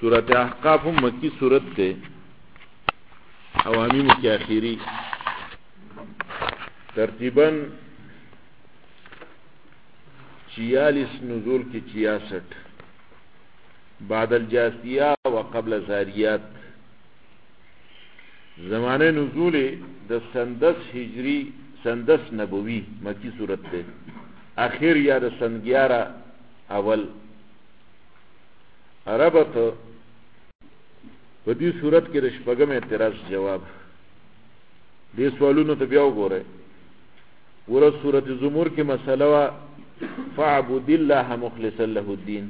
سورت احقاف مکی سورت تے عوامی مکی آخری ترتیباً 46 نزول کی 66 بعد الجاثیہ و قبل زاریات زمانه نزول د سندس هجری سندس نبوی مکی صورت تے آخر یا د سن 11 اول عربت په دې صورت کې د شپږم اعتراض جواب دې سوالونو ته بیا وګورئ ورته سورۃ زمر کې مسله وا فاعبد الله مخلصا له الدين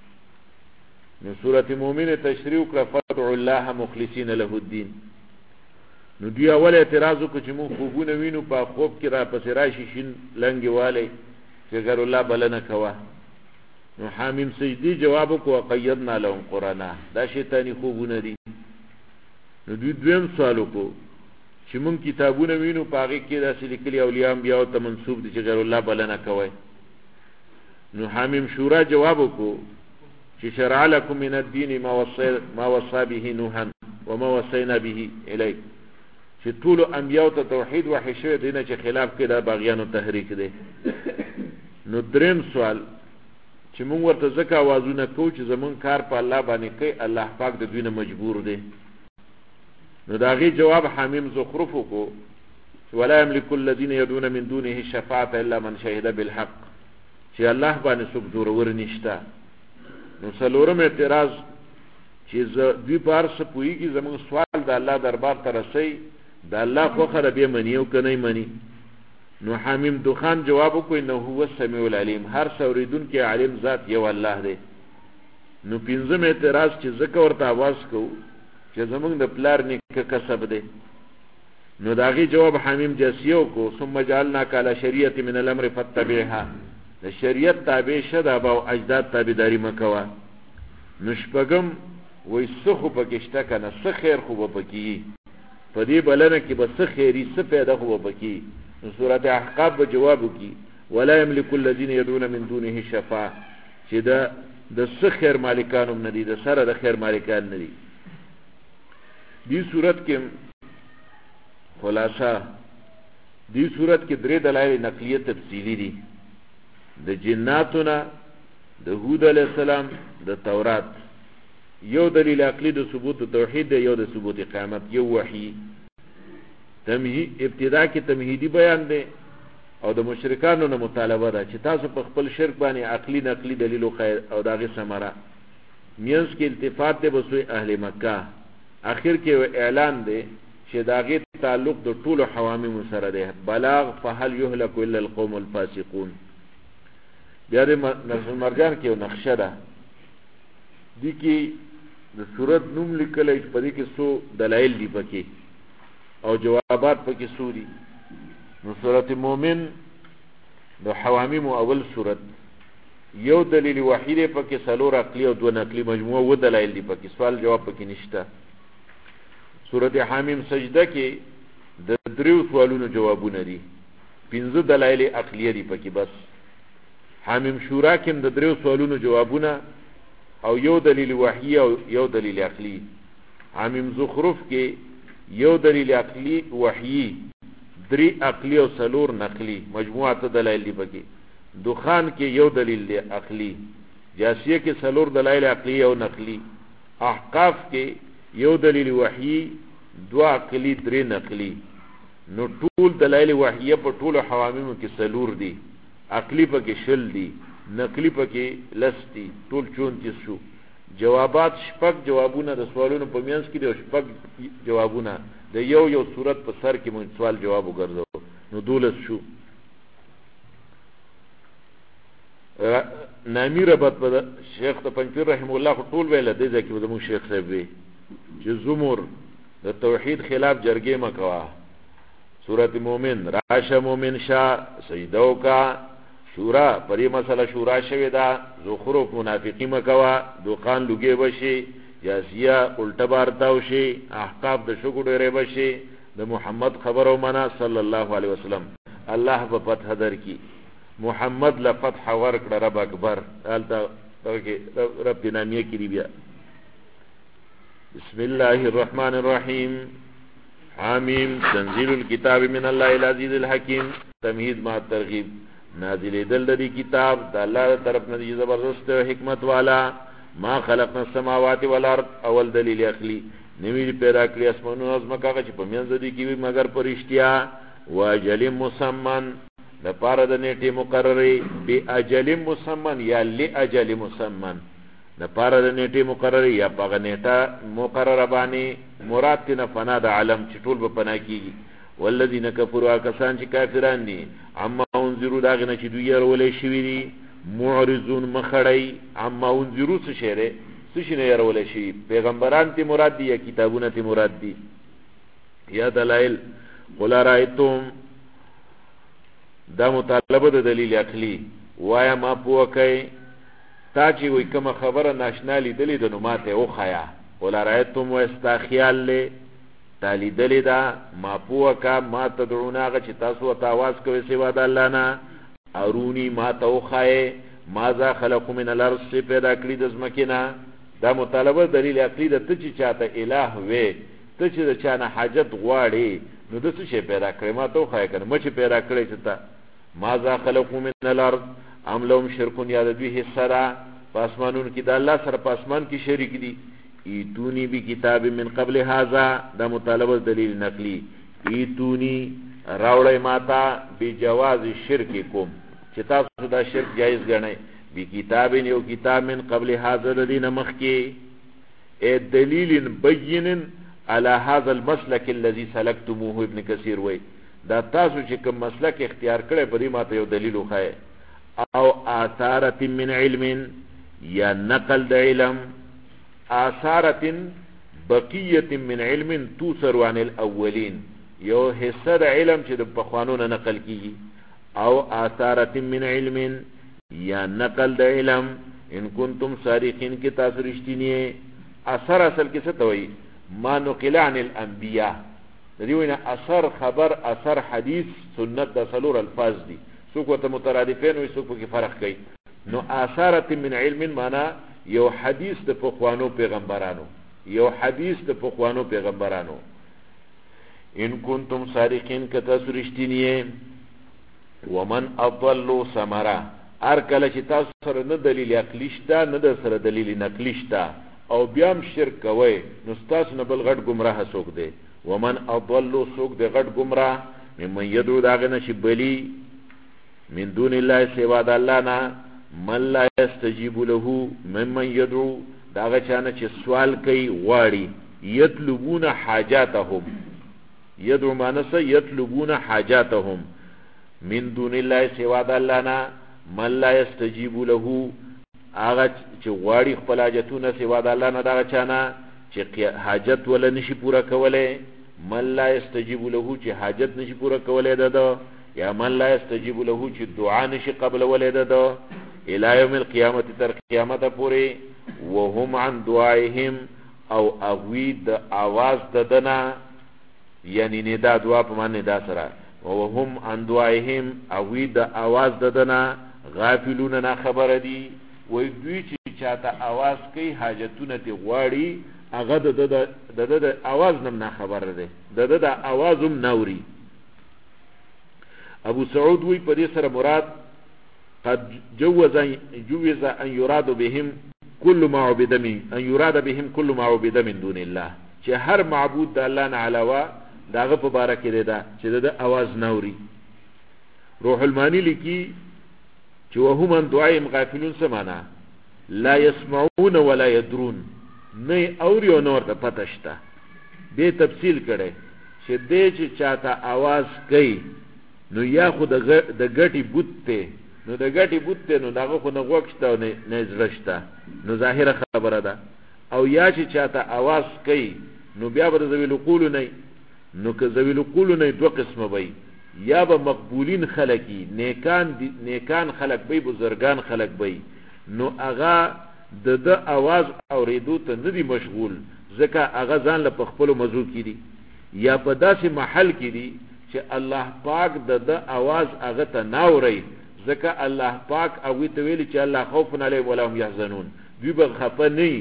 نو سورۃ مومن تشریح کړه فادع الله مخلصین له الدين نو دی اول اعتراض کو چې مون خوبونه وینو په خوب کې را پسې راشي شین لنګي والے چې ګر الله بلنه کوا نو حامیم سجدی جواب کو قیدنا لهم قرانا دا شیطانی خوبونه دي نو دوی دویم سوالو کو چې مون کتابونه وینو پاغه کې داسې لیکلي اولیاء انبیاء ته منسوب دي چې ګر الله بلنه کوي نو حامیم شورا جواب کو چې شرع لكم من الدين ما وصى به نوح وما وصينا به الیک چې ټول انبیاء ته توحید وحی شوی دینه چې خلاف کې دا باغیانو تحریک دی نو دریم سوال چې مونږ ورته ځکه आवाजونه کوو چې زمون کار په الله باندې کوي الله پاک د دوی نه مجبور دی نو دا غي جواب حمیم زخرف کو ولا يملك الذين يدعون من دونه الشفاعه الا من شهد بالحق چې الله باندې څوک زور ورنيشتا نو څلورم اعتراض چې دوی بار څه پويږي زمون سوال د الله دربار ته رسي د الله خو خره به منی او کني منی نو حمیم دوخان جواب کوي انه هو السميع العليم هر سوریدون کې عالم ذات یو الله دی نو پنځم اعتراض چې ذکر ورته आवाज کو چې زمونږ د پلار نیکه کسب دی نو داغي جواب حمیم جاسیو کو ثم جعلنا کالا شریعت من الامر فتبعها د شریعت تابع شد ابو اجداد تابعداري مکوا نشپغم وای سخو پکشته کنه څه خیر خو وبکی په دې بلنه کې بس خیری څه پیدا خو وبکی سورۃ احقاف جواب کی ولا يملك الذين يدعون من دونه الشفاعه چې دا د څه خیر مالکانو نه دي د سره د خیر مالکان نه دي دې صورت کې خلاصہ دې صورت کې درې دلایل نقلیه تفصیلی دي د جناتنا د هود علی السلام د تورات یو دلیل عقلی د ثبوت توحید یو د ثبوت قیامت یو وحی تمهید ابتدا کې تمهیدی بیان دی او د مشرکانو نه مطالبه ده چې تاسو په خپل شرک باندې عقلی نقلی دلیل او خیر او داغه ثمره مینس کې التفات ده بسوی اهل مکه اخر کې اعلان دی چې داغه تعلق د ټولو حوامیم سره ده بلاغ فهل يهلك الا القوم الفاسقون بیا د نقش مرجان کې یو نقشه ده دي کې د صورت نوم لیکلای په دې کې سو دلایل دي پکې او جوابات پکې سوري نو سورۃ مومن د حوامیم اول سورت یو دلیل وحید پکې سلور عقلی او دو نقلی مجموعه و دلایل دي پکې سوال جواب پکې نشته سورۃ حمیم سجده کې د دریو سوالونو جوابونه دي 15 دلایل عقلیه دي پکې بس حمیم شورا کې د دریو سوالونو جوابونه او یو دلیل وحی او یو دلیل عقلی حمیم زخرف کې یو دلیل عقلی وحی دری عقلی او سلور نقلی مجموعه دلایل دی پکې دخان کې یو دلیل دی عقلی جاسیه کې سلور دلایل عقلی او نقلی احقاف کې یو دلیل وحی دو عقلی درې نقلی نو ټول دلایل وحیه په ټول حوامیم کې سلور دی عقلی پکې شل دی نقلی پکې لستی ټول 34 شو جوابات شپږ جوابونه د سوالونو په میانس کې د شپږ جوابونه د یو صورت په سر کې مون سوال جواب وګرځو نو 12 شو نامی ربط په شیخ ته پنځپیر رحم الله ټول ویل دی ځکه د مو شیخ صاحب وی چې زمر د توحید خلاف جرګې مکوا سورۃ مومن راشه مومن شاه سجدو کا شورا پری مسله شورا شوی دا زخرف منافقی مکوا دوقان لګي بشي جاسیه الټه بارتاو شي احقاف د شګو ډېرې بشي د محمد خبرو منا صلی الله علیه وسلم الله په فتح در کی محمد لا فتح ورکړه رب اکبر الته رب دینامیه کی بیا بسم الله الرحمن الرحیم. حامیم تنزیل الكتاب من الله العزیز الحکیم. تمهید ما ترغیب. نازل دل دی کتاب د الله طرف نه زبردست حکمت والا. ما خلقنا السماوات والارض اول دلیل عقلی. نوی پیدا کړی اسمانونو او ځمکه چې په منځ دي کې مگر پرشتیا. واجل مسمن د پاره د نیټه مقرره بی اجل مسمن یا لاجل مسمن د پاره د نیټه مقرره یا په نیټه مقرره باندې مراد نه فنا د عالم چې ټول به پنا کیږي. والذین کفروا کسان چې کافران دي اما انذروا داغه نه چې دوی ورولې شوی دي معرضون مخړی اما انذروا څه شهره څه شي نه ورولې شي پیغمبران ته مراد دي یا کتابونه ته مراد دي یا دلائل. قل رایتم دا مطالبه د دلیل عقلی. وایا ما پوکای تا چې وای کوم خبره ناشنا لیدلې د نوماته او خیا. قل رایتم واستخیال له تالی دلی دا ما پوکا ما تدعونا غا چه تاسو تاواز کوئی سوا دا اللہ نا ارونی ما توخائے مازا خلقو من الارض سے پیدا کری دزمکینا. دا مطالبه دلیل عقلی دا تچی چاہتا الہ وی تچی دا چانا حاجت غواڑی نو دا سشی پیدا کری ما توخائے کن مچی پیدا کری چتا مازا خلقو من الارض ام لهم شرکون یاد دوی حصہ دا پاسمانون کی دا اللہ سر پاسمان کی شریک دی. ایتونی بی کتاب من قبل هذا دا مطالبه دلیل نقلی. ایتونی راوڑی ماتا بی جواز شرک کوم چه تاسو دا شرک جائز گرنی بی کتاب یو کتاب من قبل هذا دین مخکی ای دلیل بین على هذا المسلک الذي سلكتموه. ابن کثیر وی دا تاسو چې کوم مسلک اختیار کړی په دې ماته یو دلیل وخای او آثارت من علم یا نقل د علم آثارت بقیت من علم توسر عن الاولین یو حصہ د علم چې د بخوانونو نقل کیږي او آثارت من علم یا نقل د علم ان کنتم صادقین کی تاسو رښتینی. اثر اصل کې څه ته وایي ما نقل عن الانبیاء دیوینه اثر خبر اثر حدیث سنت د سلور الفاظ دي څوک ته مترادفین وي څوک کې فرق کوي. نو آثارت من علم معنا یو حدیث د پخوانو پیغمبرانو یو حدیث د پخوانو پیغمبرانو. ان کنتم صادقین کتا سرشتینیه. ومن اضلوا ثمرا ار کله چې تاسو سره نه دلیل عقلی شته نه د سره دلیل نقلی شته او بیا هم شرک کوي نو تاسو نه بل غټ گمراه څوک دی. ومن اضلوا څوک دی غټ گمراه ممن يدعو داغه نشي بلی من دون الله سوا د الله نه من لا يستجيب له ممن يدعو داغه چانه چې سوال کوي غواړي يطلبون حاجاتهم يدعو مانس يطلبون حاجاتهم من دون الله سوا د الله نه من لا يستجيب له هغه چې غواړي خپل حاجتونه سوا د الله نه داغه چانه چې حاجت ولا نشي پورا کوله. من لا يستجيب له چې حاجت نشي پورا کوله ده یا من لا يستجيب له چې دعا نشي قبل ولید ده الى يوم القيامه تر قیامت پورې. وهم عن دعائهم او اغوید आवाज ددنا یعنی ندا دعا په معنی دا سره وهم عن دعائهم اغوید आवाज ددنا غافلون نه خبر دي. وای دوی چې چاته आवाज کوي حاجتونه تی غواړي هغه د आवाज نه خبر ده د आवाज هم نوري. ابو سعود وی په دې سره مراد قد جوز ان يراد بهم كل ما عبد من ان يراد بهم كل ما عبد من دون الله چې هر معبود د الله نه علاوه داغه په باره کې ده چې د आवाज نوري. روح المانی لیکي چې وهم ان دعائهم غافلون سمانا لا يسمعون ولا يدرون نه اوري او نور ته پتهشته. به تفصیل کړي چې دې چې چاته आवाज کوي نو یا خو د ګټي بوت ته نو د ګټي بوت ته نو دغه خو نه غوښته نه زړشته نو ظاهره خبره ده. او یا چې چاته आवाज کوي نو بیا به ذویل قول نه نو که ذویل قول نه دوه قسمه وي یا به مقبولین خلقی نیکان خلق بی بزرگان خلق بی نو اغا د आवाज اوریدو ته ندی مشغول ځکه اغا ځان له خپل موضوع کې دي یا په داسې محل کې دي چې الله پاک د आवाज اغه ته ناوري ځکه الله پاک او ته ویلي چې الله خوف علیهم ولا هم يحزنون دوی به خفه نه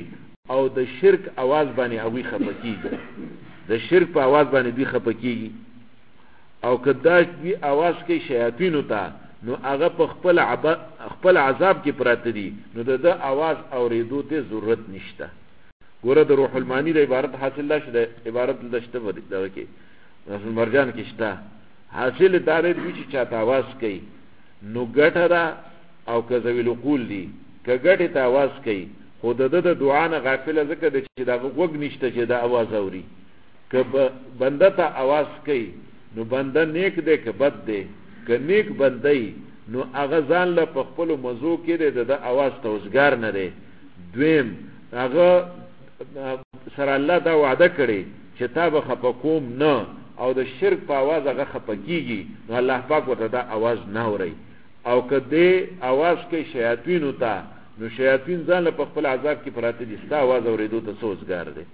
او د شرک आवाज باندې اوی خپکیږي د شرک په आवाज باندې دی خپکیږي او کدا دی आवाज کې شیاطین وتا نو هغه په خپل عذاب کې پراته دي نو د आवाज اوریدو ته ضرورت نشته ګوره د روح المانی د عبارت حاصل لا شته عبارت لشته ودی کې رسول مرجان کې شته حاصل دار دی چې چاته आवाज کوي نو ګټه دا او کذویل قول دی که ګټه ته आवाज کوي خود د دعا نه غافل ځکه د چې دا وګ نشته چې دا आवाज اوري که بنده ته आवाज کوي نو بنده نیک دی که بد دی که نیک بندي نو هغه ځان له خپل موضوع کې د आवाज توسګار نه دی دویم هغه سره الله دا وعده کړي چې تا به خپکوم نه او د شرک په आवाज هغه خپکیږي نو الله پاک ورته دا आवाज نه اوري او کله आवाज کې شیاطین وتا نو شیاطین ځان له خپل عذاب کې پراته دي ستا आवाज اوریدو ته سوزګار دي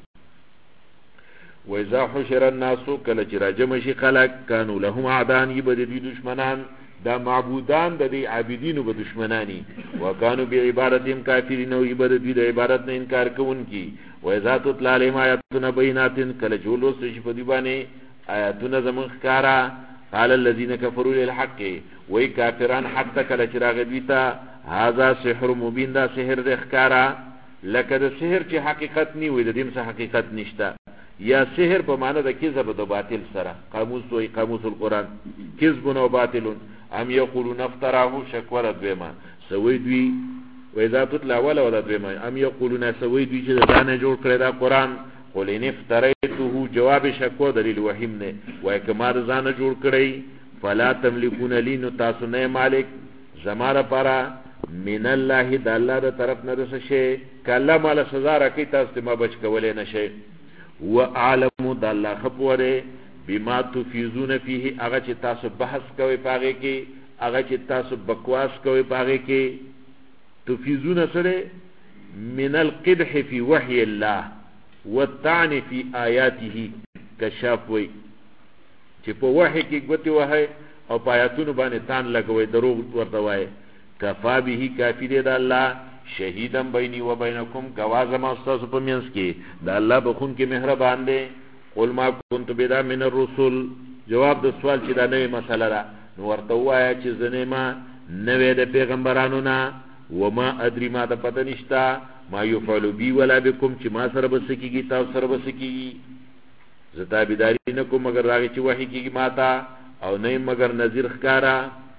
و اذا حشر الناس کله چې راجم شي خلق کانوا لهم اعدان يبد دي دشمنان دا معبودان د دې عابدینو به دشمنانی وکانو بعبادتهم کافرین او يبد دي د عبادت نه انکار کوونکی و اذا تطلع عليهم آیاتنا بینات کله جولو شي په دی باندې آیاتنا زمون ښکارا قال الذين كفروا للحق وای کافران حق کله چې راغدیتا هاذا سحر مبین دا سحر د ښکارا لکه د سحر چې حقیقت نی وي د دې څه حقیقت نشته یا سحر په معنی د کذب او باطل سره قاموس وی قاموس القرآن کذب او باطل ام یقولون افتراه شکوره دویما سوی دوی و اذا تطلع ولا دویما ام یقولون سوی دوی چې دا نه جوړ کړی دا قرآن قل ان افتریته جواب شکو دلیل وحیم نه وای کما ځان جوړ کړی فلا تملكون لین تاسو نه مالک زماره پارا من الله د الله د طرف نه رس شي کله مال سزا راکې تاسو ما بچ کولې نشي واعلم د الله خبره بما تفیزون فيه هغه چې تاسو بحث کوي پاږي کې هغه چې تاسو بکواس کوي پاږي کې تفیزون سره من القدح في وحي الله والطعن في آياته کشاف وي چې په وحي کې ګوتې وهي او په آیاتونو باندې تان لګوي دروغ ورته وایي کفا به کافی دی د الله شهیدم بیني و بینکم گواز ما استاذ په مینس کې د الله بخون کې مهربان دی قل ما كنت بدا من الرسل جواب د سوال چې دا نوې مسله ده نو ورته وایا چې زنه ما نوې د پیغمبرانو نه و ما ادري ما د پته نشتا ما يفعل بي ولا بكم چې ما سره بسکیږي تاسو سره بسکیږي زتا بيداری نه کوم مگر راغی چې وحي کیږي ماتا او نه مگر نذیر ښکارا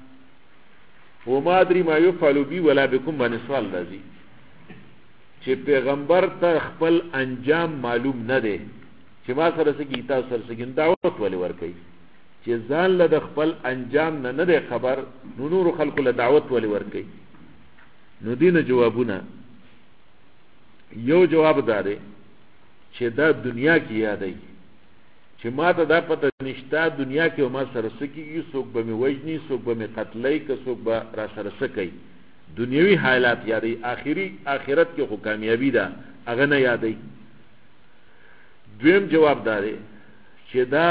و ما ادري ما يفعل بي ولا بكم باندې سوال راځي چې پیغمبر ته خپل انجام معلوم نه دی چې ما سره سکی تاسو سره سکی دعوت ولې ورکي چې ځان له خپل انجام نه دی خبر نور خلق له دعوت ولې ورکي نو دینه جوابونه یو جواب داره چې دا دنیا کې یادای چې ما ته دا پته نشته دنیا کې ما سره سکیږي څوک به مې وجني څوک به مې قتلای که څوک به را سره سکی دنیوي حالات یادای آخرت کې خو کامیابی ده هغه نه یادای دویم جواب داره چې دا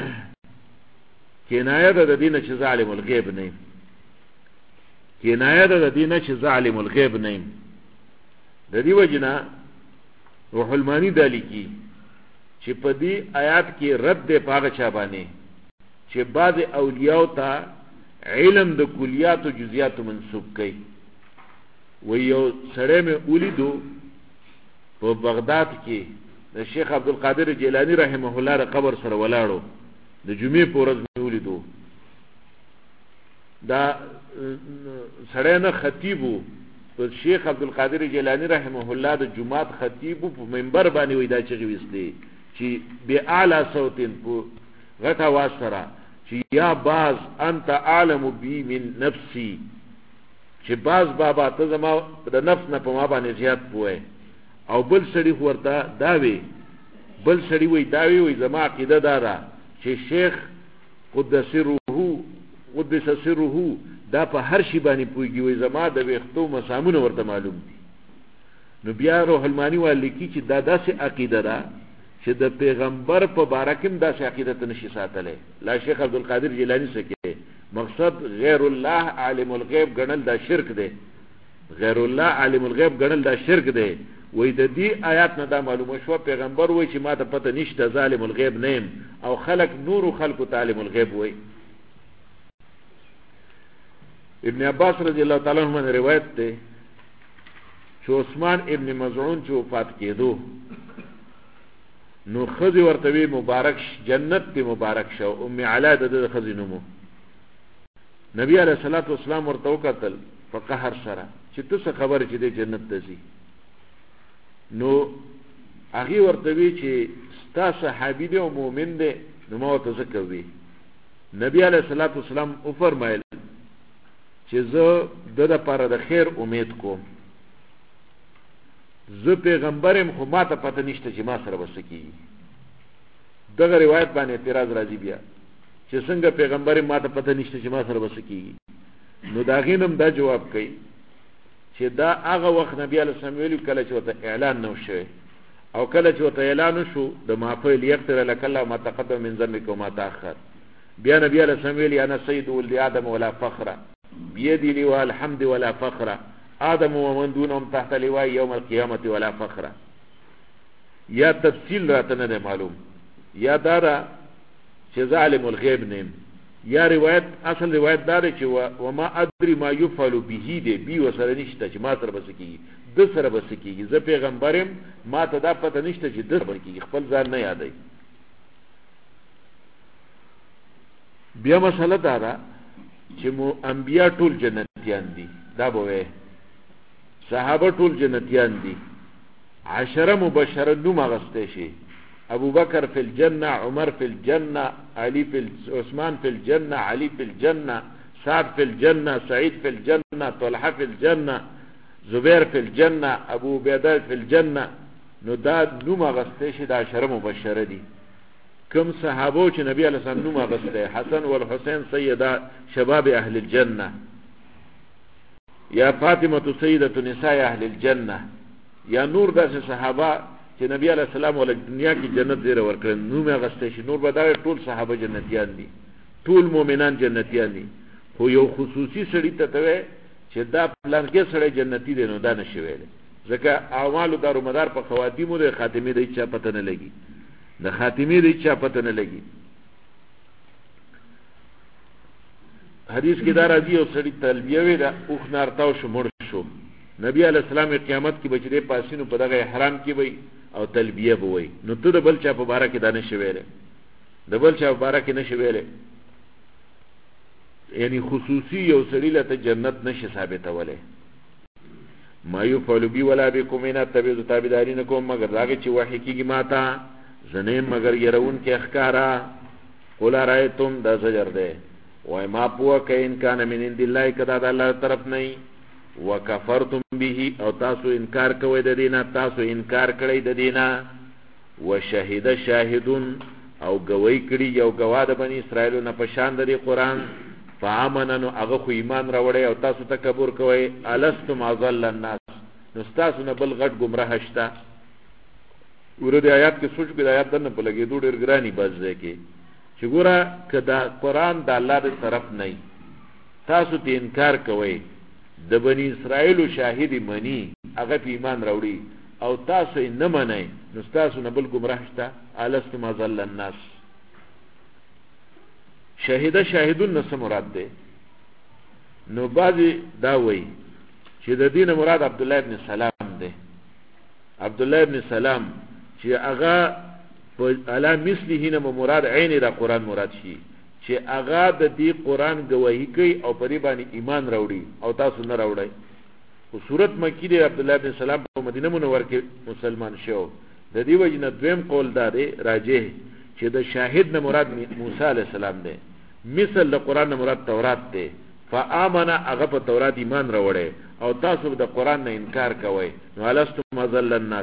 کنایه ده د دینه چې ظالم الغیب نه کنایه ده د دینه چې ظالم الغیب نه د دې وجنه روح المانی دالی کی چې په دې آیات کې رد ده پاغه چا باندې چې بعض اولیاء ته علم د کلیات او جزئیات منسوب کړي و یو سره مې ولیدو په بغداد کې د شیخ عبدالقادر جیلانی رحمه الله ر قبر سره ولاړو د جمعې په ورځ مې ولیدو دا سره نه خطیبو شیخ عبدالقادر جیلانی رحمه الله د جمعات خطیب په منبر باندې وای دا چې وستي چې به اعلی صوتین په غټه واسره چې یا باز انت عالم بی من نفسي چې باز بابا ته زما د نفس نه په ما باندې زیات پوهه او بل سړي ورته داوي بل سړي وای داوي وای زما عقیده دارا چې شیخ قدس سره دا په هر شی باندې پويږي وي زما د وختو مسامونه ورته معلوم دي نو بیا روح المانی والیکی چې دا داسې عقیده ده چې د پیغمبر په بارکم داسې عقیده ته نشي ساتلی لا شیخ عبدالقادر جیلانی سکه مقصد غیر الله عالم الغیب ګڼل دا شرک دی غیر الله عالم الغیب ګڼل دا شرک دی وای د دې آیات نه دا معلومه شو پیغمبر وای چې ما ته پته نشته ظالم الغیب نیم او خلق نور خلق عالم الغیب وای. ابن عباس رضی الله تعالی عنہ روایت ده چې عثمان ابن مزعون چې وفات کېدو نو خزي ورته مبارک جنت دی مبارک شو. ام علا د خزي نومو نبی علیہ الصلوۃ والسلام ورته وکتل فقهر سره چې څه خبر چې د جنت ته ځي. نو هغه ورته وی چې ستا صحابي دی او مؤمن دی نو ما ته څه کوي. نبی علیہ الصلوۃ والسلام او فرمایل چې زه د لپاره د خیر امید کوم. زه پیغمبرم خو ما ته پته نشته چې ما سره وسکی. دغه روایت باندې اعتراض راځي بیا چې څنګه پیغمبرم ما ته پته نشته چې ما سره وسکی. نو دا غینم دا جواب کوي چې دا هغه وخت نبی علیہ السلام ویلو کله چې وته اعلان نو شوی او کله چې وته اعلان شو د معفو لیغفر لك الله ما تقدم من ذنبك وما تاخر. بیا نبی علیہ السلام ویلی انا سید ولد آدم ولا فخر بيدي لواء الحمد ولا فخر آدم ومن دونهم تحت لواء يوم القيامة ولا فخر. یا تفصیل راته نه معلوم یا دارا چې ظالم الغیب نیم یا روایت اصل روایت دار چې وما ادري ما يفعل به دي بي وسره نشته چې ما سره بسکیږي د سره بسکیږي. زه پیغمبرم ما ته دا پته نشته چې د سره بسکیږي خپل ځان نه یادای. بیا مسله دا چې مو انبیا ټول جنتیان دي دا به صحابه ټول جنتیان دي. 10 مبشره نوم غسته شي ابو بکر فی الجنه عمر فی الجنه علی فی عثمان فی الجنه علی فی الجنه سعد فی الجنه سعید فی الجنه طلحه فی الجنه زبیر فی الجنه ابو عبیده فی الجنه. نو دا نوم غسته شي دا 10 مبشره دي. کم صحابو چې نبی علیہ السلام نوم غسته حسن والحسین سیدا شباب اهل الجنه یا فاطمه سیدة نساء اهل الجنه یا نور داسې صحابه چې نبی علیہ السلام ول دنیا کې جنت زیره ورکړ نوم غسته شي. نور به دا ټول صحابه جنتیان دي ټول مؤمنان جنتیان دي. خو یو خصوصي سړی ته ته چې دا پلان کې سړی جنتی دی نو دا نشي ویل ځکه اعمال دارو مدار په خواتیمو د خاتمه د چا پته نه لګي د خاتمه د چا پته نه لګي. حدیث کې دا راځي او سړی تلبیه وی دا اوخ نارتاو شو مړ شو. نبی علیہ السلام قیامت کې بچره پاسینو په دغه احرام کې وي او تلبیه بوي. نو ته د بل چا په باره کې دا نشي ویلې د بل چا په باره کې نشي ویلې یعنی خصوصي یو سړی له جنت نشي ثابتوله. ما يفعل بي ولا بكم ان تبذ تابعدارین کوم مگر راغی چې وحی کیږي ماته زنه مگر يرون کې اخکارا قول رايتم د زجر ده وای ما پوه ک ان کان من عند الله کدا د الله طرف نه وکفرتم به او تاسو انکار کوئ د دینه تاسو انکار کړئ د دینه. وشهد شاهدون او گوی کړي یو گواه د بنی اسرائیل نه پشان د قرآن فامنن هغه خو ایمان راوړی او تاسو تکبر کوئ. الستم اضل الناس نو تاسو نه بل غټ گمراه شته. ورته آیات کې سوچ کې آیات دنه په لګې دوه ډېر ګرانی بازه کې چې ګوره کدا قرآن د الله تر طرف نه تاسو ته انکار کوئ د بنی اسرائیل شاهد منی هغه په ایمان راوړي او تاسو یې نه منئ نو تاسو نه بل گمراه شته. الستم اضل الناس شهید شاهدون نس مراد ده. نو بعضی دا وایي چې د دین مراد عبد الله ابن سلام ده. عبد الله ابن سلام چې هغه په علا مثله نه مراد عین را قرآن مراد شي چې هغه د دې قرآن گواهی کوي او پرې باندې ایمان راوړي او تاسو نه راوړئ. او صورت مکی دی عبد الله بن سلام په مدینه منوره کې مسلمان شو. د دې وجه نه دویم قول دا دی راجح چې د شاهد نه مراد موسی علی السلام دی. مثل د قرآن نه مراد تورات دی. فآمن هغه په تورات ایمان راوړي او تاسو د قرآن نه انکار کوئ نو الستم اضل الناس.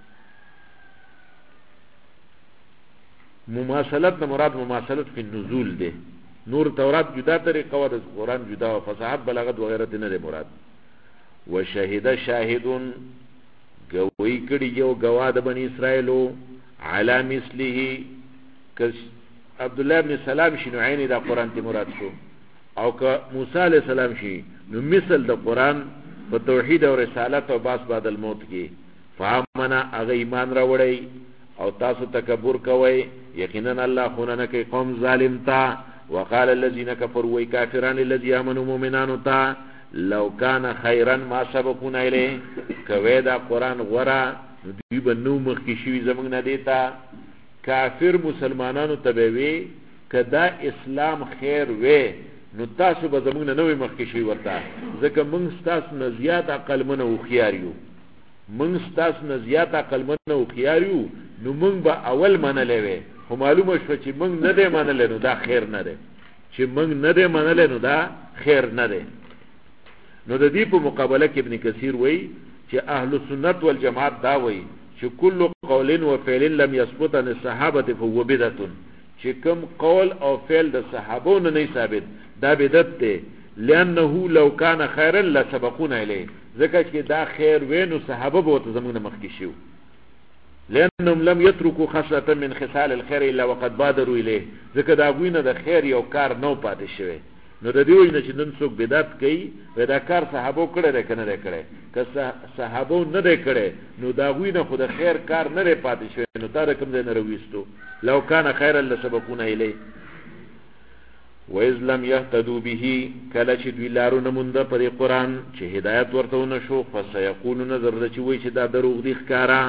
مماثلت نه مراد مماثلت فی النزول ده. نور تورات جدا طریقه و د قرآن جدا و فصاحت بلاغت وغیرہ نه ده مراد. وشهد شاهدون گوی کړي یو گواه د بنی اسرائیلو علی مثله ک عبد الله ابن سلام شنو عین د قرآن ته مراد شو او که موسی علیہ السلام شي نو مثل د قرآن په توحید او رسالت او باس بعد الموت کې فامنا اغه ایمان راوړی او تاسو تکبر کوئ یقینا الله خونه کوي قوم ظالم تا وقال الذين كفروا كافرون الذين امنوا مؤمنان تا لو كان خيرا ما سبقونا الیه کوي دا قران غورا دوی بنو مخکې شوی زمنګ نه دیتا کافر مسلمانانو تبوي کدا اسلام خیر وې نو تاسو به زمنګ نه نوې مخکې شوی ورته ځکه موږ تاسو نه زیات عقل منو او خيار یو موږ تاسو نه زیات عقل منو او خيار یو نو موږ به اول منلې وې خو معلومه شو چې موږ نه دې منلې نو دا خیر نه دی چې موږ نه دې منلې نو دا خیر نه دی نو د دې په مقابله کې ابن کثیر وایي چې اهل سنت والجماعت دا وایي چې کل قول و فعل لم يثبت عن الصحابه فهو بدعه چې کوم قول او فعل د صحابو نه ثابت دا بدعت دی لانه لو كان خيرا لسبقونا اليه ځکه چې دا خیر وینو صحابه به ته زمونږ مخکې شو لانهم لم يتركوا خصله من خصال الخير الا وقد بادروا اليه ځکه دا غوینه د خیر یو کار نو پاتې شوی نو د دې وینه چې نن څوک بدعت کوي دا کار صحابو کړی دی کنه کړی که صحابو نه دی کړی نو دا غوینه خو د خیر کار نه پاتې شوی نو دا کوم ځای نه رويستو لو كان خيرا لسبقونا اليه وَإِذْ لَمْ يَهْتَدُوا بِهِ کله چې دوی لارو نه مونده پر قرآن چې هدایت ورته ونشو فسيقولون ذره چې وایي چې دا دروغ دي ښکارا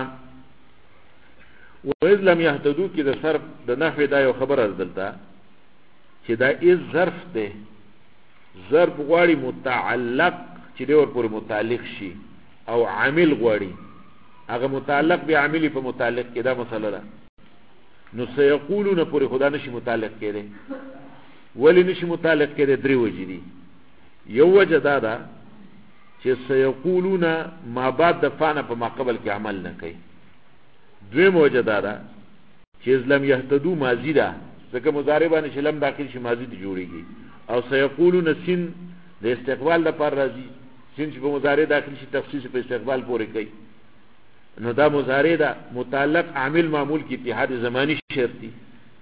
وَإِذْ لَمْ يَهْتَدُوا کې د صرف د نحوی دا یو خبره دلته چې دا از ظرف دی ظرف غواړي متعلق چې دی ور پورې متعلق شي او عامل غواړي هغه متعلق به عاملی په متعلق کې دا مسله ده نو سيقولون پورې خدا نشي متعلق کېږي ولی نشي متعلق کېږي درې وجې دي یو وجه دا ده چې سيقولون ما بعد د فعل په ماقبل کې عمل نه کوي دویم وجه دا ده چې لم يهتدوا ماضي ده ځکه مضارع باندې شلم داخل شي ماضي ته جوړيږي او سيقولون سين د استقبال لپاره راځي سين چې په مضارع داخل شي تخصیص په استقبال پورې کوي نو دا مضارع ده متعلق عامل معمول کې اتحاد زمانی شرط دي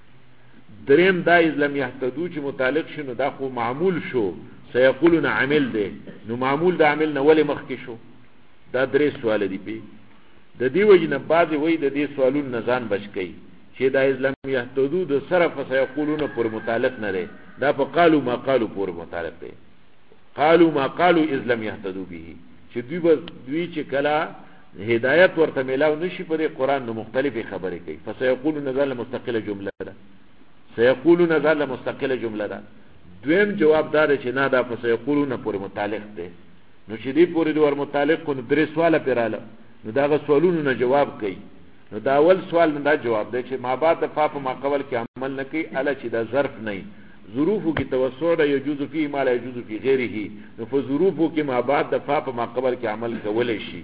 دریم دا لم يهتدوا چې متعلق شنو دا خو معمول شو سيقولون عامل ده نو معمول د عامل نه ولې مخکې شو دا درې سوال دي په د دې وجه نه بعضي وایي د دې سوالونو نه ځان بچ کړي چې دا لم يهتدوا د صرف سيقولون پر متعلق نه لري دا په قالوا ما قالوا پر متعلق دي قالوا ما قالوا اذ لم يهتدوا به چې دوی چې کلا هدایت ورته ملاو نشي پر قرآن نو مختلفه خبرې کوي فسيقولون نزل مستقله جمله ده سيقولون نزل مستقله جمله ده دویم جواب دار چې نه دا فسيقولون پر متعلق ده نو چې دې پورې د ور متعلق کو درې سواله پیراله نو دا غو سوالونو نه جواب کوي نو دا اول سوال نه دا جواب دی چې ما بعد د فاپ ما قبل کې عمل نه کوي الا چې دا ظرف نه ظروفو کې توسع ده يجوز فيه ما لا يجوز في غيره نو په ظروفو کې ما بعد د فاپ ما قبل کې عمل کولای شي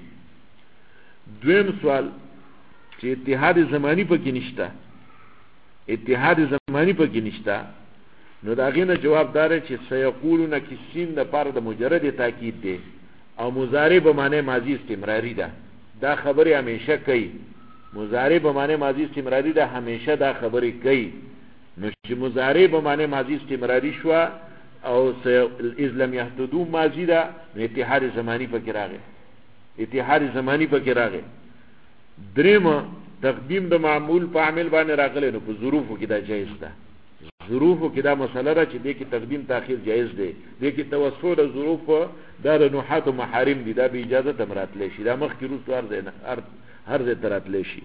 دویم سوال چې اتحاد زمانی پکې نشته اتحاد زمانی پکې نشته نو دا غینه جواب دار چې سيقولون کسین د پاره د مجرد تاکید دی او مضارع به معنی ماضی استمراری ده دا خبره همیشه کوي مضارع به معنی ماضی استمراری ده همیشه دا خبره کوي نو چې مضارع به معنی ماضی استمراری شو او اذ لم يهتدوا ماضی ده اتحاد زمانی پکې راغی اتحاد زمانی پکې راغی دریم تقدیم د معمول په عامل باندې راغلی نو په ظروفو کې دا جایز ده ظروفو کې دا مسله را چې دې کې تقدیم تاخير جایز دی دې کې توسع د ظروف دا د نحات او محارم دي دا به اجازه تمرات لشي دا مخ کې روز هر ځای ترات لشي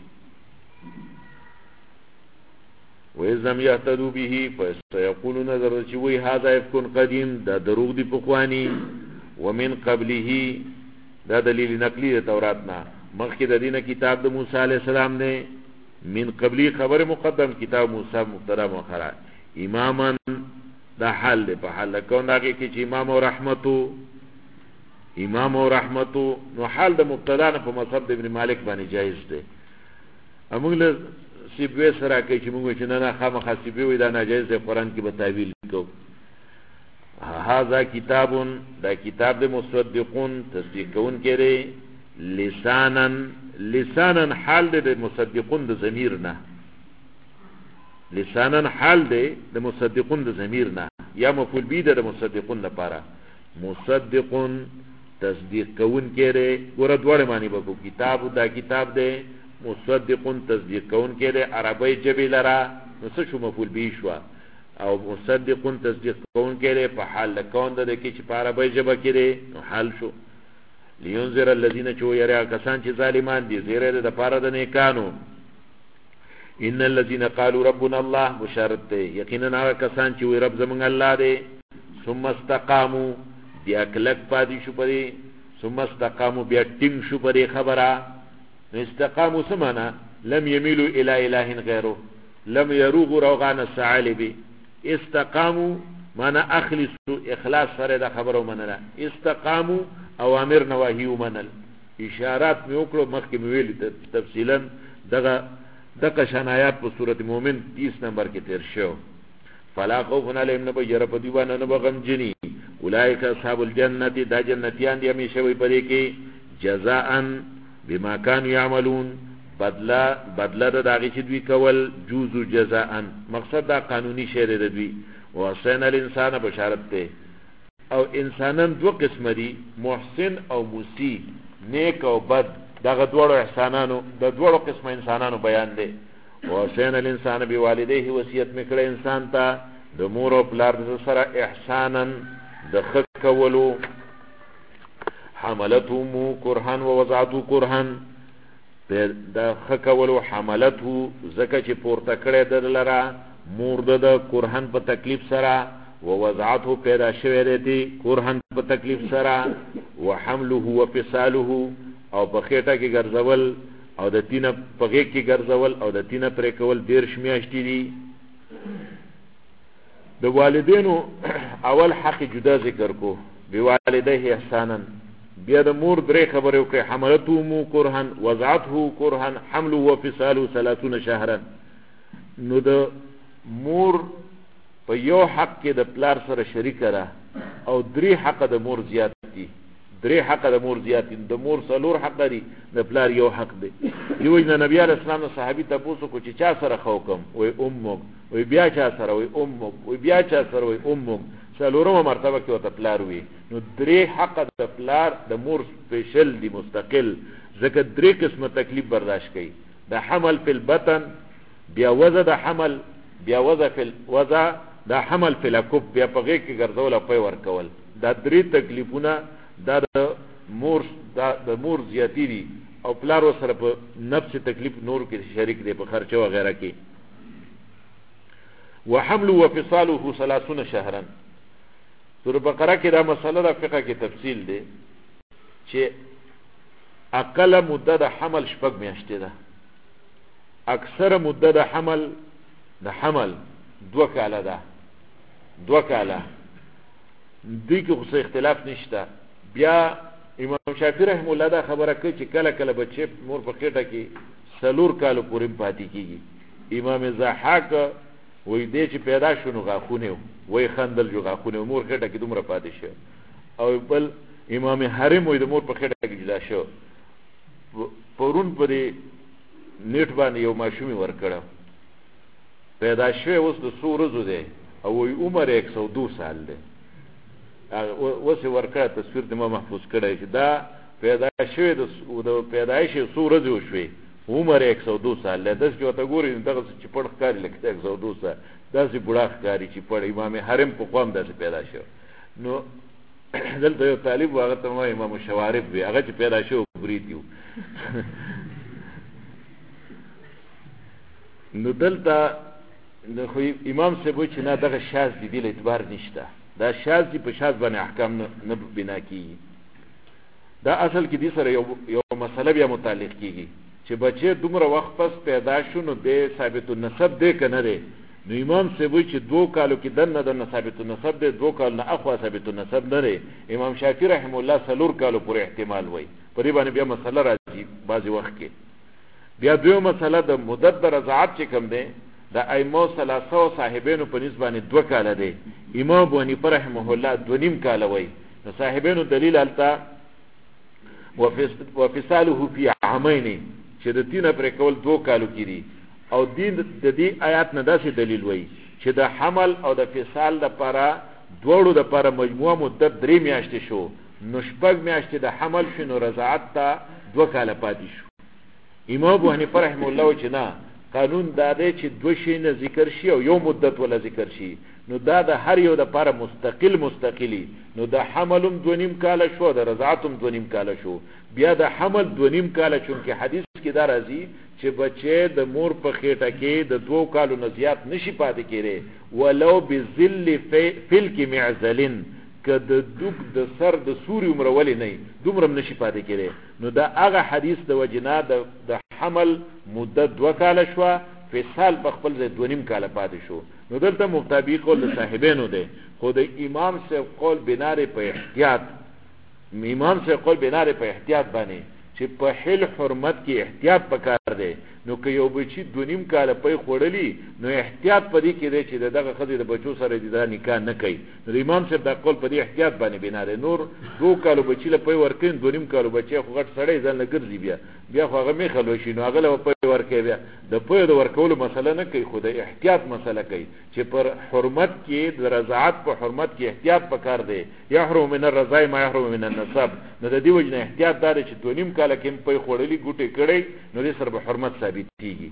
وَإِذْ لَمْ يَهْتَدُوا بِهِ فَسَيَقُولُونَ ذَرَّةٌ وَهِي هَذَا إِفْكٌ قَدِيمٌ دا دروغ دی پخوانی ومن قبله دا دلیل نقلی د تورات نه مخکې د دینه کتاب د موسی علی السلام نه من قبلی خبر مقدم کتاب موسی مبتدا مؤخر اماما دا حال دی په حال کون هغه کې چې امام او رحمتو نو حال د مبتدا نه په مصحف د ابن مالک باندې جایز دی موږ له سیبوی سره کوي چې موږ چې نه خامخا سیبوی دا ناجایز دی قرآن کې به تعویل کو هاذا کتاب دا کتاب د مصدقون تصدیق کون کړي لسانا حال د مصدقون د ضمیر نه لسانا حال د مصدقون د ضمیر نه یا مفعول به د مصدقون لپاره مصدقون تصدیق کون کې دی ګوره دواړه معنی به کو کتاب دا کتاب دی مصدقون تصدیق کون کې دی عربی ژبې لره نو څه شو مفعول به شو او مصدقون تصدیق کون کې دی په حال کون د کې چې په عربی ژبه کې دی نو حال شو لینذر الذين چو یرا کسان چې ظالمان دي زیره د پاره د نیکانو ان الذين قالوا ربنا الله بشارت ته یقینا هغه کسان چې وي رب زمون الله دی ثم استقاموا بیا کلک پادې شو پرې ثم استقاموا بیا ټینګ شو پرې خبره استقاموا سمانا لم يميلوا الى اله غيره لم يروغوا روغان الثعالب استقاموا معنا اخلصوا اخلاص سره د خبرو منله استقاموا اوامر نواهی ومنل اشارات مې وکړو مخکې مې ویل تفصیلا دغه شنایات په سورۃ مومن 30 نمبر کې تیر شو فلا خوف علیهم نبیر په دی باندې نبغم جنی اولئک اصحاب الجنه دا جنتیان دي همیشه وي پدې کې جزاء بما كانوا يعملون بدلا د داغه چې دوی کول جوزو جزاء مقصد دا قانوني شری د دوی واسن الانسان بشارت ته او انسانان دو قسم دي محسن او مسیء نیک او بد دغه دوړو احسانانو د دوړو قسم انسانانو بیان دي واسن الانسان بوالديه وصیت میکړه انسان ته د مور او پلار سره احسانا د خکولو حملته کرهن ووضعته کرهن د خکولو حملته زکه چې پورته کړه د لره مور د کرهن په تکلیف سره ووضعته پیدا شوی دی کرهن په تکلیف سره وحمله وفصاله او په خېټه کې ګرځول او د تینه په غېږ کې ګرځول او د تینه پرې کول 10 میاشتې دي د والدینو اول حق جدا ذکر کو بوالديه احسانا بیا د مور درې خبرې وکړي حملته مو کرهن وضعته کرهن حمله وفصاله 30 شهرا نو د مور په یو حق کې د پلار سره شریک را او درې حق د مور زیات دي درې حق د مور زیات دي د مور څلور حق دي د پلار یو حق دی یو د نبی علیه السلام صحابي تاسو کو چې چا سره خوکم وای امک وای بیا چا سره وای امک وای بیا چا سره وای امک څلورمه مرتبه کې وته پلار وي نو درې حق د پلار د مور سپیشل دی مستقل ځکه درې قسمه تکلیف برداشت کړي د حمل فی البطن بیا وزه د حمل بیا وزه فی الوزه دا حمل فی الکب بیا په غېږ کې ګرځول او پي ورکول دا درې تکلیفونه دا د مور زیاتی دي او پلار سره په نفس تکلیف نور کې شریک دی په خرچه و غیره کې وحمل وفصاله 30 شهرا سورۃ بقره کې دا مسله د فقہ کې تفصیل دی چې اقل مدته د حمل شپږ میاشتې ده اکثر مدته د حمل 2 کاله ده 2 کاله دې کې خو اختلاف نشته بیا امام شافعی رحم الله دا خبره کوي چې کله کله بچي مور په خېټه کې 4 کالو پورې پاتې کیږي امام ضحاک وې دې چې پیدا شونه غاخونه وې خندل جو غاخونه مور خېټه کې دومره پاتې شو او بل امام حرم وې د مور په خېټه کې جدا شو پرون پرې نیټ باندې یو ماشومي ورکړه پیدا شوی اوس د سورزو دی او وی عمر 102 سال دی اوس ورکړه تصویر د ما محفوظ کړی چې دا پیدا شوی د پیدایش سورزو شوی عمر 102 سال دی داس کې وته ګوري دغه چې پړ ښکاری لکه 102 سال داسې بوډا ښکاری چې پړ امام حرم په قوم داسې پیدا شو نو دلته یو طالب هغه ته امام شوارب وی هغه چې پیدا شو بریتیو نو دلته نو خو امام صاحب چې نه دغه شاذ دي د اعتبار نشته دا شاذ دي په شاذ باندې احکام نه بنا کیږي دا اصل کې دې سره یو مسله بیا متعلق کیږي چې بچي دومره وخت پس پیدا شونه د ثابت النسب دی کنه دی نو امام صاحب چې 2 کالو کې دنه د ثابت النسب دی 2 کال نه اخوا ثابت النسب نه دی امام شافعی رحم الله 4 کالو پورې احتمال وای په دې باندې بیا مسله راځي بعضی وخت کې بیا دوه مسله د مدت د رضاعت چې کوم دی دا ائمه ثلاثه صاحبینو په نسبت 2 کال دی امام ابو حنیفه رحمه الله 2.5 کال وای نو صاحبینو دلیل التا وفصاله فی عامین چې د تینه پر کول 2 کالو کې دي او دین د دې آیات نه داسې دلیل وای چې د حمل او د فصال د لپاره دوړو د لپاره مجموعه مدت 3 میاشتې شو نو شپږ میاشتې د حمل شو نو رضاعت ته 2 کاله پاتې شو. امام ابو حنیفه رحمه الله چې نه قانون دا دی چې 2 شی نه ذکر شي او یو مدت ولا ذکر شي نو دا د هر یو د لپاره مستقلی نو د حملم 2.5 کاله شو د رضاعتم 2.5 کاله شو. بیا د حمل 2.5 کاله چونکه حدیث کې دا راځي چې بچي د مور په خېټه کې د 2 کالو نه زیات نشي پاتې کېره ولو بذل فلک معزلن کد دوک د سر د سوري عمر ولی نه دومره نشي پاتې کېره. نو دا هغه حدیث د وجنا د حمل مدت 2 کاله شو فصال په خپل ځای 2.5 کاله پاتې شو. نو دلته مطابق قول صاحبینو ده خود امام سے قول بناره په احتیاط امام سے قول بناره په احتیاط باندې چې په حل حرمت کې احتیاط پکار دی. نو که یو بچی 2.5 کاله پي خوړلی نو احتیاط پدې کې دی چې دغه خزې د بچو سره د نکاح نه کوي. نو امام صاحب دا قول پدې احتیاط باندې بنا دی. نور 2 کالو بچی له پي ورکین 2.5 کالو بچی خو غټ سړی ځل نه ګرځي بیا خو هغه می خلو شي نو هغه له پي ورکې بیا د پي د ورکولو مسله نه کوي خو د احتیاط مسله کوي چې پر حرمت کې د رضاعت په حرمت کې احتیاط پکار دی. يحرم من الرضاع ما يحرم من النسب. نو د دې وجنه احتیاط دار چې 2.5 کاله کې پي خوړلی ګوټه کړي نو دې سره به حرمت ثابت کیږي.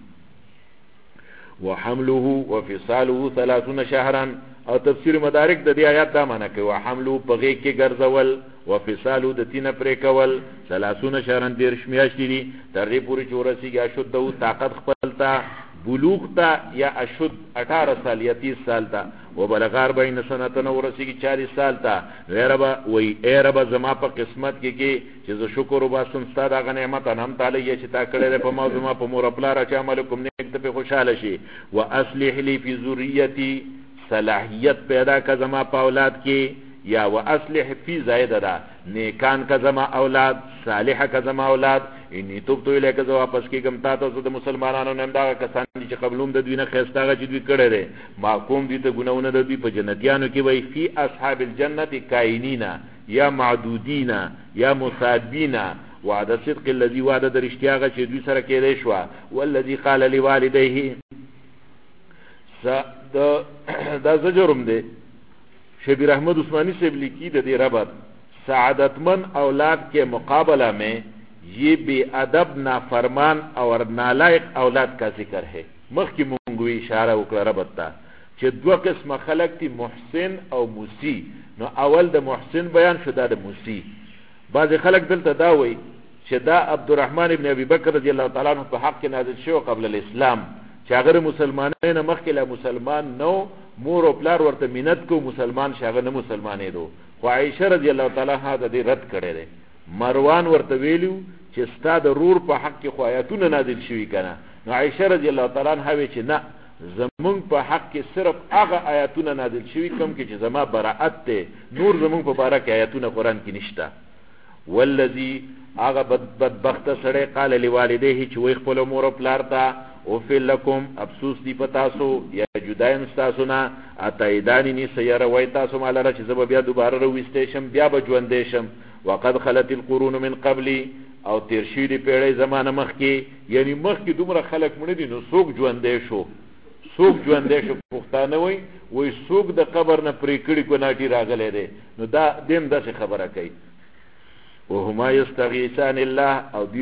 وحمله وفصاله 30 شهرا او تفسیر مدارک د دې آیات دا معنی کوي وحمله پغې کې ګرځول وفصاله د تینه پرې کول 30 شهرا 10 میاشتې دي تر دې پورې چې ورسیږي اشد او طاقت خپلتا بلوغ تا یا اشد 18 سال یا 30 سال تا وبلغ 40 سنه ته ورسیږي 40 سال تا غیربا وی ایربا زما په قسمت کې چې زه شکر وباسم ستاسو د نعمت انعام تعالی چې تا کړې په ما زما په مور خپل را چې عملکم نیک ته خوشاله شي واصلح لي في ذريتي صلاحیت پیدا کا زما په اولاد کې یا واصلح فی زائده دا نیکان کا زما اولاد صالح کا زما اولاد انی توبتو الیک ز واپس کیږم تاسو د مسلمانانو نن دا کسان چې قبلوم د دوی نه خستاغه چې دوی کړه دي محکوم دي ته ګناونه د دوی په جنتیانو کې وای فی اصحاب الجنه کائنینا یا معدودینا یا مصابینا وعده صدق الذي وعده د رښتیاغه چې دوی سره کېدې شو والذي قال لوالديه دا زجرم دی. شبیر احمد عثمانی سے لیکي د دې ربط سعادتمن اولاد کے مقابلہ میں یہ بے ادب نافرمان اور نالائق اولاد کا ذکر ہے. مخکی مونږ اشاره وکړه ربط ته چې 2 قسمه خلق دي محسن او مسیء. نو اول د محسن بیان شو دا د مسیء. بعض خلق دلته دا وایي چې دا عبدالرحمن ابن ابي بکر رضی الله تعالی عنہ په حق کې نازل شو قبل الاسلام چې هغه مسلمانانو مخکې له مسلمان نو مور او پلار ورته مینت کو مسلمان شاغه نه مسلمانې دو خو عائشه رضی الله تعالی عنها د دې رد کړي ده. مروان ورته ویلو چې ستاد رور په حق کې خو نازل شوی کنه. نو عائشه رضی الله تعالی عنها وی چې نه زمون په حق کې صرف هغه آیاتونه نازل شوی کوم کې چې زما براءت ته نور زمون په باره کې آیاتونه قران کې نشته. والذي هغه بدبخت سره قال لوالديه چې وي خپل مور او پلار ته او فلکم افسوس دی پتاسو یا جدایم تاسو نه اتایدانی ني سيره وای تاسو مالره چې زب بیا دوباره رويستېشم بیا بجوندېشم وقد خلت القرون من قبلي او تیر شي دی پیړې زمانه مخ کې یعنی مخ کې دومره خلک مړ دي نو څوک ژوندې شو پښتانه وای څوک د قبر نه پرې کړي کو ناټي راغلې ده. نو دا دیم داسې خبره کوي وهما یستغیثان الله او دی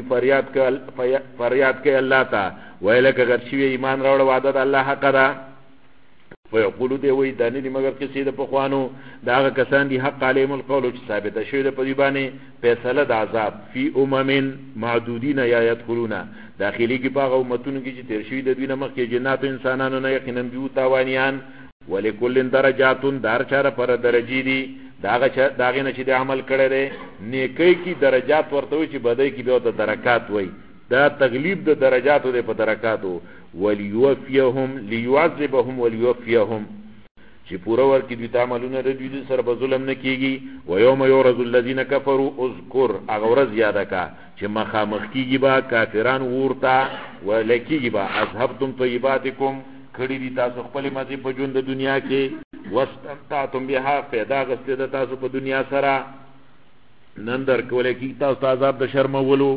فریاد کوي الله ته ویلک اگر شی ایمان راوړ وعده د الله حق ده ويقولو دی وای دانی دی مگر کسی د پخوانو دا کسان دی حق علیم القول چې ثابت شوی د پدی باندې فیصله د عذاب فی معدودین یا يدخلون داخلي کې باغ امتونو کې چې تیر شوی د دوی نمخ کې جنات انسانانو نه یقینا دیو تاوانیان ولکل درجات دار چاره پر درجی دی داغه نه چې د عمل کړي دي نیکی کی درجات ورته وي چې بدای کی به ته درکات وي دا تغلیب د درجاتو د په درکاتو وليوفيهم ليعذبهم وليوفيهم چې پورا ورکی دوی تعاملونه د دوی سره په ظلم نه کیږي و یوم یورز الذين كفروا اذكر اغور زیاده کا چې مخامخ کیږي با کافران ورته ولکیږي با اذهبتم طيباتكم کړي دي تاسو خپل مزي په ژوند د دنیا کې واستمتعتم بها پیدا غسته د تاسو په دنیا سره نن در کولې کی تاسو عذاب د شرمولو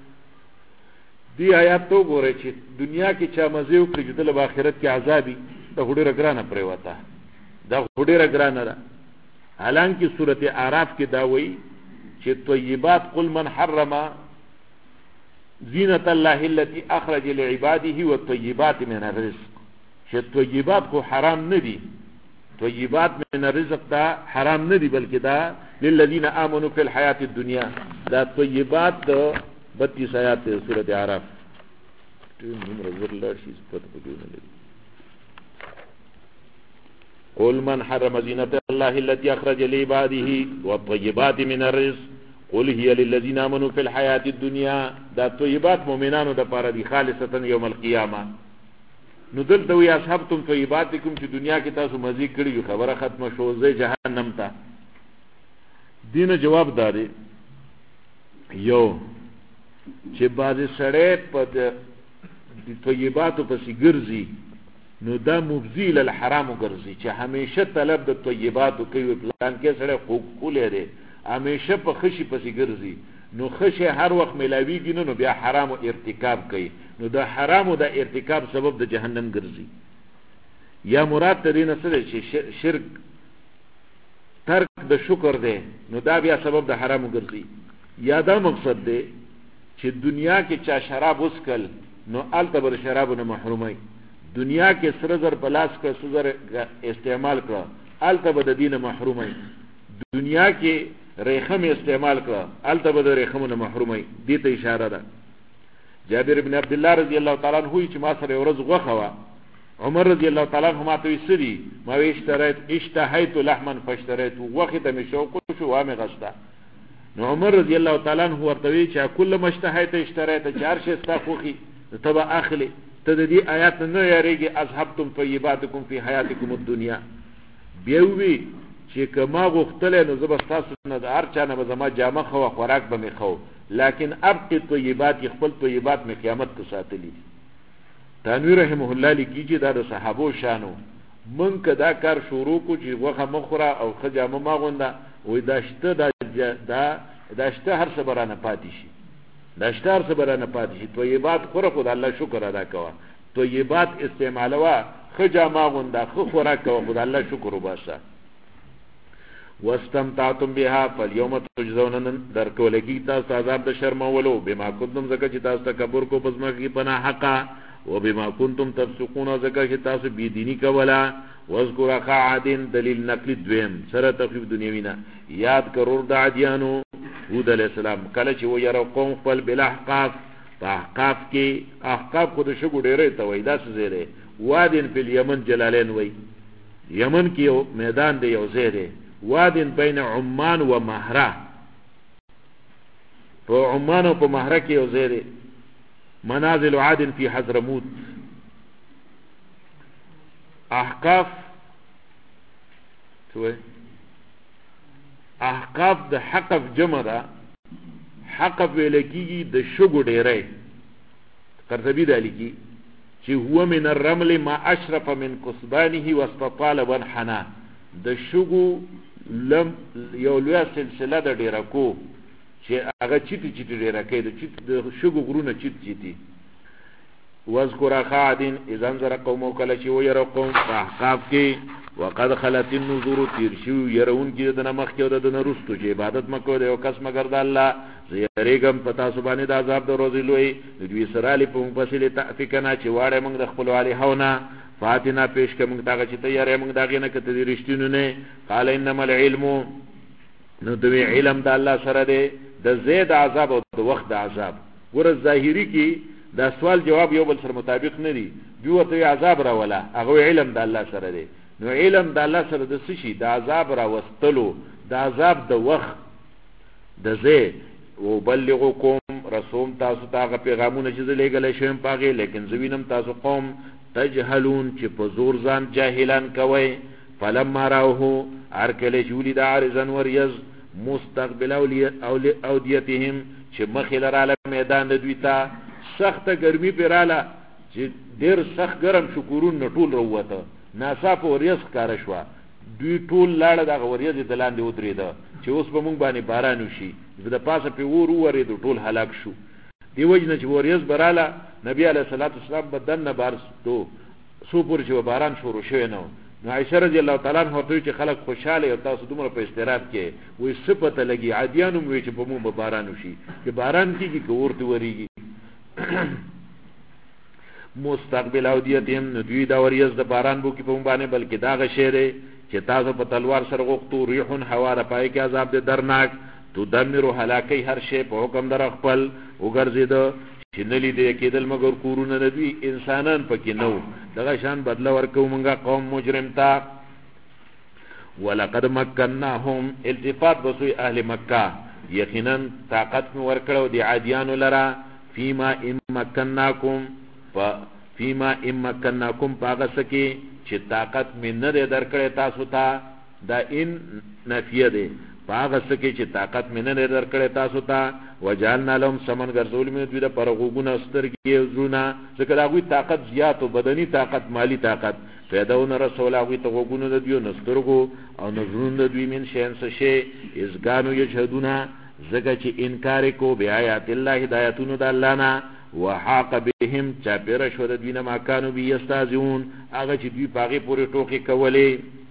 دی آیات تو ګوره چې دنیا کې چا مزه وکړي چې د آخرت کې عذابي د هډه رګرانه پرې وتا دا هډه رګرانه ده. حالانکه سورته اعراف کې دا وایي چې طیبات قل من حرم زینت الله التي اخرج لعباده والطیبات من الرزق چې طیبات کو حرام نه دي طیبات من الرزق دا حرام نه دي بلکې دا للذین آمنوا فی الحیات الدنیا دا طیبات 32 آیات سورۃ اعراف نمبر ورلا شي صفات بدون لري قل من حرم زینت الله التي اخرج لعباده والطیبات من الرزق قل هي للذین آمنوا فی الحیات الدنیا دا طیبات مؤمنانو د پاره دي خالصتا یوم القیامه نو دلته وی اصحابتم طیباتکم چې دنیا کې تاسو مزي کړی خبره ختمه شو زه جهنم ته دین جواب داري یو چې باز سړی په طیباتو پسې ګرځي نو دا مبذیل الحرام ګرځي چې همیشه طلب د طیباتو کوي پلان کې سړی حقوق لري همیشه په خشي پسې ګرځي نو خشي هر وخت ملاویږي نو بیا حرام او ارتکاب کوي نو دا حرام او دا ارتکاب سبب د جهنم ګرځي یا مراد ترې نه سره چې شرک ترک د شکر دی نو دا بیا سبب د حرام ګرځي یا دا مقصد دی چې دنیا کې چا شراب وسکل نو الته بر شراب نه محرومي دنیا کې سره زر پلاس کا سوزر استعمال کړه الته به د دینه محرومي دنیا کې ریخم استعمال کړه الته به د ریخم نه محرومي دې ته اشاره ده جابر ابن عبد الله رضی الله تعالی عنہ چې ما سره ورځ غوخه وا عمر رضی الله تعالی عنہ ما ته وسري ما اشتهيت لحما فاشتريت وقت می شوق شو وامه غشتا نو عمر رضی الله تعالی عنہ ورته وی چې کله مشتهيت اشتريت چار شي ستا خوخي تبا اخلي ته دې آیات نه یریږي اذهبتم طیباتکم فی حیاتکم الدنیا بیوی چې کما غختل نو زبستاسو نه د هر چا نه زما جامه خو خوراک به می خو لیکن ابقی طیبات خپل طیبات می قیامت ته ساتلی تنویر رحمه الله لیکي چې دا د صحابو شانو من کدا کار شروع کو چې وخه مخره او خجامه ماغونده وې داشته داشته هر څه برانه پاتې شي داشته هر څه برانه پاتې شي طیبات خوره خو د الله شکر ادا کوه طیبات استعمالوا خجامه ماغونده خو خوراک کوه خو د الله شکر وباسه واستمتعتم بها فاليوم تجزون درکولگی تاسو عذاب د شرمولو بما کنتم زکه چې تاسو تکبر کو پزما کی پناه حقا وبما کنتم تفسقون زکه چې تاسو بی دینی کولا واذكر قعد دلیل نقل دویم سره تخفیف دنیوینا یاد کرور د عادیانو هود علیہ السلام کله چې و یره قوم خپل بالاحقاف په احقاف کې احقاف خود شګو ډیره ته وای دا څه زیره وادن په یمن جلالین وای یمن کې یو میدان دی یو زیره وادن بین عمان و مهره په عمان او په مهره کې یو ځای دی منازل عاد فی حضرموت احقاف توي احقاف د حقف جمع ده حقف ولکیږي د شګو ډیره قرطبی ده لیکي چې هو من الرمل ما اشرف من قصبانه واستطال وانحنى د شګو لم یو لوی سلسله د ډیرکو چې هغه چیټی ډیره کوي د شګو غرونه چیټی واذكر قعدين اذا انذر قوم كل شيء ويرقوم فاحقاف کې وقد خلت النذور ترشو يرون کې د نمخ کې د نرستو چې عبادت مکو د یو کس مگر د الله زیریګم پتا سبحانه د عذاب د ورځې لوی دوی سرالی په مفصله تفکنا چې واړه موږ د خپل علي هونه فاتنا پیش کوم تاګه چې تیارې موږ داګه نه کته دي رښتینو نه قال انما العلم نو دوی علم د الله سره دی د زید عذاب او د وخت د عذاب ور ظاهری کې دا سوال جواب یو بل سره مطابق نه دي دوی ته عذاب را ولا هغه علم د الله سره دی نو علم د الله سره د څه شي د عذاب را وستلو د عذاب د وخت د زه او بلغکم رسول تاسو ته پیغامونه چې لګل شوم پاګه لیکن زوینم تاسو قوم تجهلون چې په زور ځان جاهلان کوي فلما راوه ارکل جولی د عارضن وریز مستقبل اودیتهم چې مخیل را له میدان د دوی ته سخت ګرمي پیراله چې ډیر سخت ګرم شکرون نټول وروته ناصاف وریز کار شو دوی ټول لاړه د وریز د لاندې ودرېده چې اوس په مونږ باندې باران وشي د پاسه په ورې د ټول هلاک شو دی وجنه چې وریز براله نبی علیہ الصلوۃ والسلام بدن بارستو سو پور چې باران شروع شوی نو عائشہ رضی الله تعالی عنها ته چې خلک خوشاله او تاسو دومره په استراحت کې وې صفته لګي عادیانو وې چې په مو باران وشي چې باران کیږي ګورته وریږي مستقبل اودیتهم دوی دا وریز د باران بو کې په باندې بلکې دا غشيره چې تاسو په تلوار سره غوښتو ریحون هوا را پای کې عذاب دې درناک تو دمرو هلاکی هر شی په حکم در خپل وګرځید چې نلی دې کېدل مگر کورونه ندوی انسانان پکې نو دغه شان بدلا ورکو مونږه قوم مجرم تا ولقد مکناهم التفات بسوی اهل مکه یقینا طاقت می ورکړو دی عادیان لرا فيما امکناکم پاغسکی چې طاقت می نه درکړې تاسو ته دا ان نفیه ده پاغسکی چې طاقت می نه درکړې تاسو ته وجعلنا لهم سمن غرزول می دوی د پرغوګونه سترګې زونه ځکه دا غوي طاقت زیات او بدني طاقت مالی طاقت پیداون رسول هغه ته غوګونه د دیو نسترګو او نظرون د دوی من شین څه شي ازګانو یشهدونه زګه چې انکار کو بیا آیات الله هدایتونو د الله نه وحاق بهم چا پیر شو د دوی نه ما کانو بی یستازون هغه چې دوی پاغي پورې ټوکی کولې